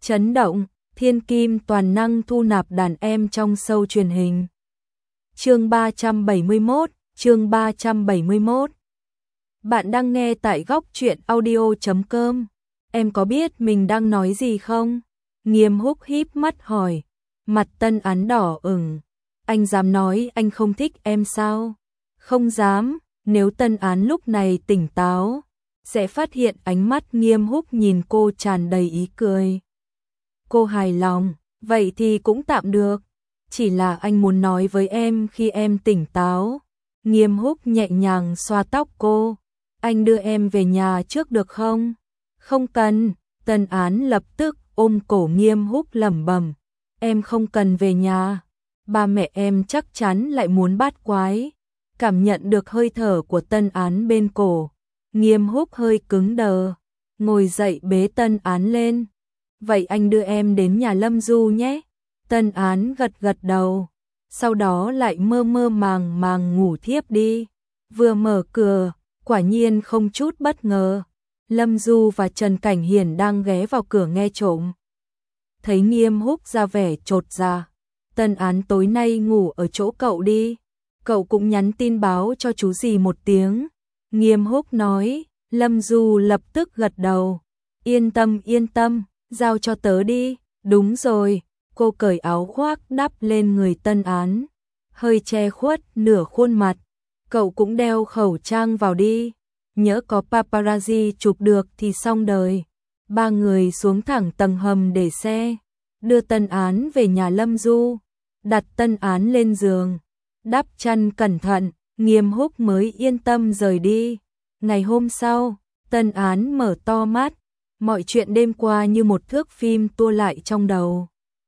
Chấn động, thiên kim toàn năng thu nạp đàn em trong show truyền hình. Chương 371. Bạn đang nghe tại góc truyện audio.com. Em có biết mình đang nói gì không? Nghiêm Húc híp mắt hỏi. Mặt Tân Án đỏ ửng. Anh dám nói anh không thích em sao? Không dám. Nếu Tân Án lúc này tỉnh táo, sẽ phát hiện ánh mắt Nghiêm Húc nhìn cô tràn đầy ý cười. Cô hài lòng, vậy thì cũng tạm được. Chỉ là anh muốn nói với em khi em tỉnh táo. Nghiêm Húc nhẹ nhàng xoa tóc cô. Anh đưa em về nhà trước được không? Không cần. Tân Án lập tức ôm cổ Nghiêm Húc lẩm bẩm. Em không cần về nhà. Ba mẹ em chắc chắn lại muốn bát quái. Cảm nhận được hơi thở của Tân Án bên cổ. Nghiêm Húc hơi cứng đờ. Ngồi dậy bế Tân Án lên. Vậy anh đưa em đến nhà Lâm Du nhé. Tân Án gật gật đầu. Sau đó lại mơ mơ màng màng ngủ thiếp đi. Vừa mở cửa, quả nhiên không chút bất ngờ. Lâm Du và Trần Cảnh Hiển đang ghé vào cửa nghe trộm. Thấy Nghiêm Húc ra vẻ chột dạ. Tân Án tối nay ngủ ở chỗ cậu đi. Cậu cũng nhắn tin báo cho chú gì một tiếng. Nghiêm Húc nói. Lâm Du lập tức gật đầu. Yên tâm, giao cho tớ đi. Đúng rồi. Cô cởi áo khoác đắp lên người Tân Án. Hơi che khuất nửa khuôn mặt. Cậu cũng đeo khẩu trang vào đi. Nhỡ có paparazzi chụp được thì xong đời. Ba người xuống thẳng tầng hầm để xe. Đưa Tân Án về nhà Lâm Du. Đặt Tân Án lên giường. Đắp chăn cẩn thận. Nghiêm Húc mới yên tâm rời đi. Ngày hôm sau, Tân Án mở to mắt. Mọi chuyện đêm qua như một thước phim tua lại trong đầu.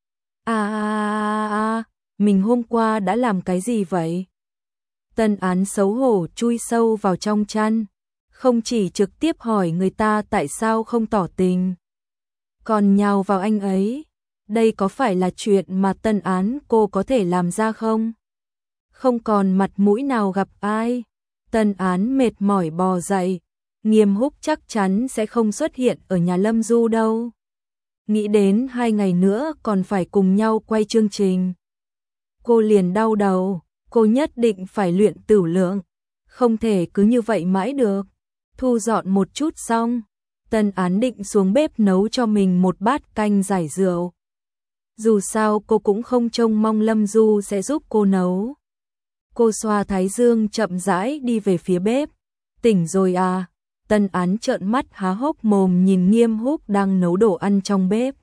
Mình hôm qua đã làm cái gì vậy? Tân Án xấu hổ chui sâu vào trong chăn. Không chỉ trực tiếp hỏi người ta tại sao không tỏ tình, còn nhào vào anh ấy. Đây có phải là chuyện mà Tân Án cô có thể làm ra không? Không còn mặt mũi nào gặp ai. Tân Án mệt mỏi bò dậy. Nghiêm Húc chắc chắn sẽ không xuất hiện ở nhà Lâm Du đâu. Nghĩ đến 2 ngày nữa còn phải cùng nhau quay chương trình. Cô liền đau đầu. Cô nhất định phải luyện tửu lượng. Không thể cứ như vậy mãi được. Thu dọn một chút xong, Tân Án định xuống bếp nấu cho mình một bát canh giải rượu. Dù sao cô cũng không trông mong Lâm Du sẽ giúp cô nấu. Cô xoa thái dương chậm rãi đi về phía bếp. Tỉnh rồi à? Tân Án trợn mắt há hốc mồm nhìn Nghiêm Húc đang nấu đồ ăn trong bếp.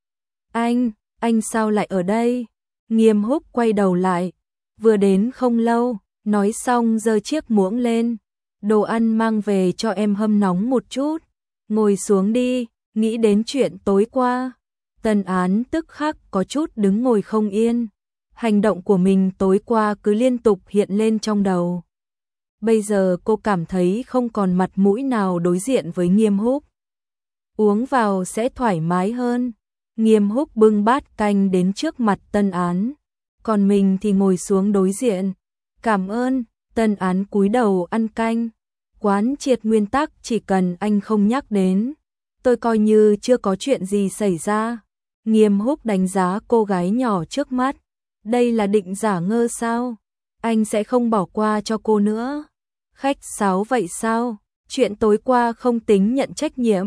Anh sao lại ở đây? Nghiêm Húc quay đầu lại. Vừa đến không lâu, nói xong giơ chiếc muỗng lên. Đồ ăn mang về cho em hâm nóng một chút. Ngồi xuống đi, nghĩ đến chuyện tối qua. Tân Án tức khắc có chút đứng ngồi không yên. Hành động của mình tối qua cứ liên tục hiện lên trong đầu. Bây giờ cô cảm thấy không còn mặt mũi nào đối diện với Nghiêm Húc. Uống vào sẽ thoải mái hơn. Nghiêm Húc bưng bát canh đến trước mặt Tân Án. Còn mình thì ngồi xuống đối diện. Cảm ơn. Tân Án cúi đầu ăn canh. Quán triệt nguyên tắc chỉ cần anh không nhắc đến, tôi coi như chưa có chuyện gì xảy ra. Nghiêm Húc đánh giá cô gái nhỏ trước mắt. Đây là định giả ngơ sao? Anh sẽ không bỏ qua cho cô nữa. Khách sáo vậy sao? Chuyện tối qua không tính nhận trách nhiệm.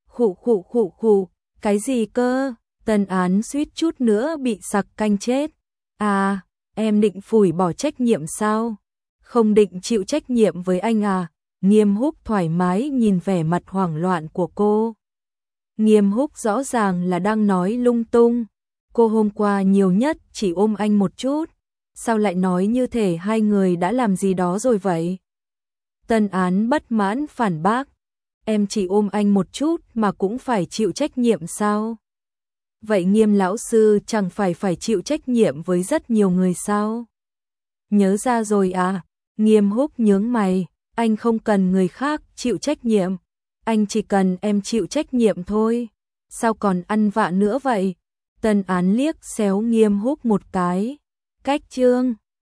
Khụ. Cái gì cơ? Tân Án suýt chút nữa bị sặc canh chết. À, em định phủi bỏ trách nhiệm sao? Không định chịu trách nhiệm với anh à? Nghiêm Húc thoải mái nhìn vẻ mặt hoảng loạn của cô. Nghiêm Húc rõ ràng là đang nói lung tung. Cô hôm qua nhiều nhất chỉ ôm anh một chút. Sao lại nói như thể hai người đã làm gì đó rồi vậy? Tân Án bất mãn phản bác. Em chỉ ôm anh một chút mà cũng phải chịu trách nhiệm sao? Vậy Nghiêm lão sư chẳng phải chịu trách nhiệm với rất nhiều người sao? Nhớ ra rồi à? Nghiêm Húc nhướng mày. Anh không cần người khác chịu trách nhiệm. Anh chỉ cần em chịu trách nhiệm thôi. Sao còn ăn vạ nữa vậy? Tân Án liếc xéo Nghiêm Húc một cái. Cách chương